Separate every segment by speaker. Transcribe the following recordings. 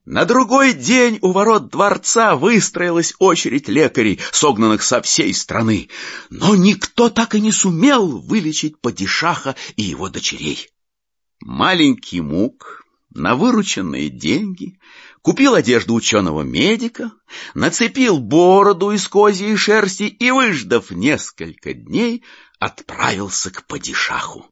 Speaker 1: На другой день у ворот дворца выстроилась очередь лекарей, согнанных со всей страны, но никто так и не сумел вылечить падишаха и его дочерей. Маленький Мук на вырученные деньги купил одежду ученого-медика, нацепил бороду из козьей шерсти и, выждав несколько дней, отправился к падишаху.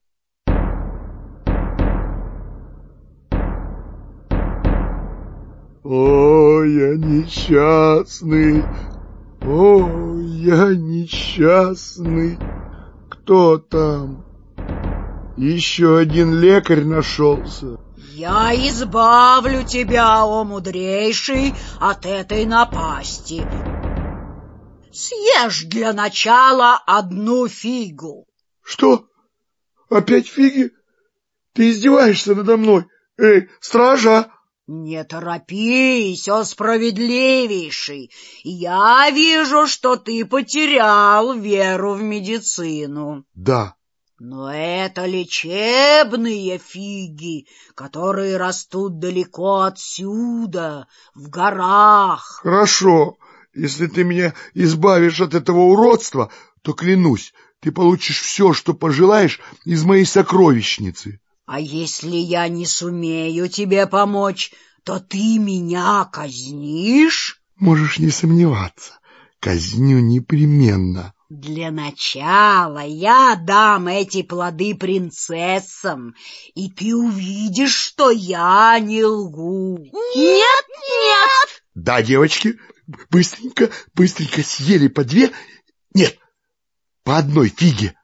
Speaker 2: О, я несчастный, о, я несчастный. Кто там? Еще один лекарь нашелся.
Speaker 3: Я избавлю тебя, о мудрейший, от этой напасти. Съешь для начала одну фигу.
Speaker 2: Что? Опять фиги? Ты издеваешься надо мной? Эй, стража!
Speaker 3: Не торопись, о справедливейший. Я вижу, что ты потерял веру в медицину.
Speaker 2: Да.
Speaker 3: Но это лечебные фиги, которые растут далеко отсюда, в горах.
Speaker 2: Хорошо, если ты меня избавишь от этого уродства, то, клянусь, ты получишь все, что пожелаешь из моей сокровищницы.
Speaker 3: А если я не сумею тебе помочь, то ты меня казнишь?
Speaker 2: Можешь не сомневаться, казню непременно.
Speaker 3: Для начала я дам эти плоды принцессам, и ты увидишь, что я не лгу.
Speaker 4: Нет, нет!
Speaker 2: Да, девочки, быстренько съели по 2, нет, по 1 фиге.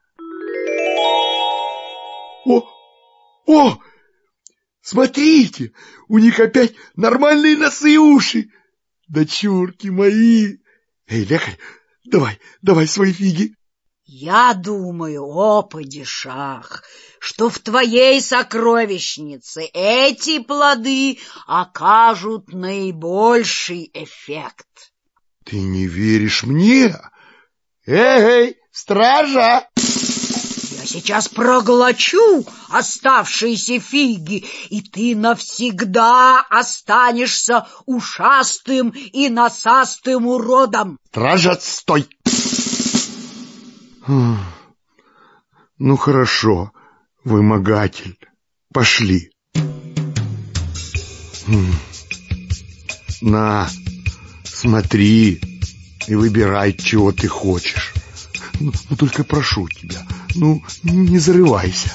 Speaker 2: О, смотрите, у них опять нормальные носы и уши. Дочурки мои. Эй, лекарь, давай свои фиги.
Speaker 3: Я думаю, о падишах, что в твоей сокровищнице эти плоды окажут наибольший эффект.
Speaker 2: Ты не веришь мне? Эй, стража!
Speaker 3: Я сейчас проглочу оставшиеся фиги, и ты навсегда останешься ушастым и носастым уродом.
Speaker 2: Стража, стой! Ну хорошо, вымогатель, пошли. На, смотри и выбирай, чего ты хочешь. Ну, только прошу тебя, не зарывайся.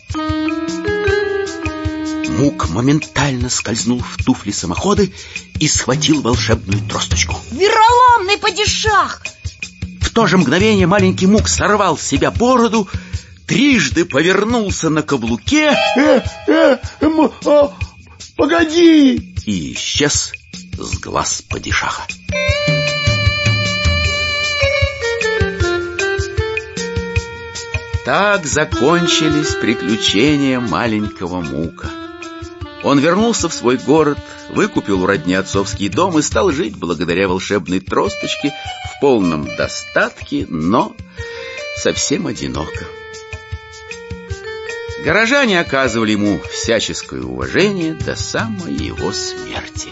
Speaker 1: Мук моментально скользнул в туфли-самоходы и схватил волшебную тросточку.
Speaker 4: Вероломный падишах!
Speaker 1: В то же мгновение маленький Мук сорвал с себя бороду, трижды повернулся на каблуке
Speaker 2: погоди!
Speaker 1: И исчез с глаз падишаха. Так закончились приключения маленького Мука. Он вернулся в свой город, выкупил у родни отцовский дом и стал жить благодаря волшебной тросточке в полном достатке, но совсем одиноко. Горожане оказывали ему всяческое уважение до самой его смерти.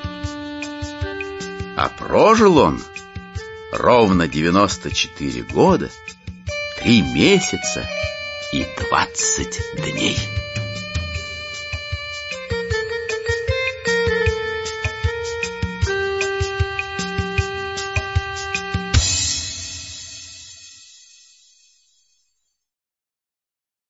Speaker 1: А прожил он ровно 94 года, 3 месяца и 20 дней.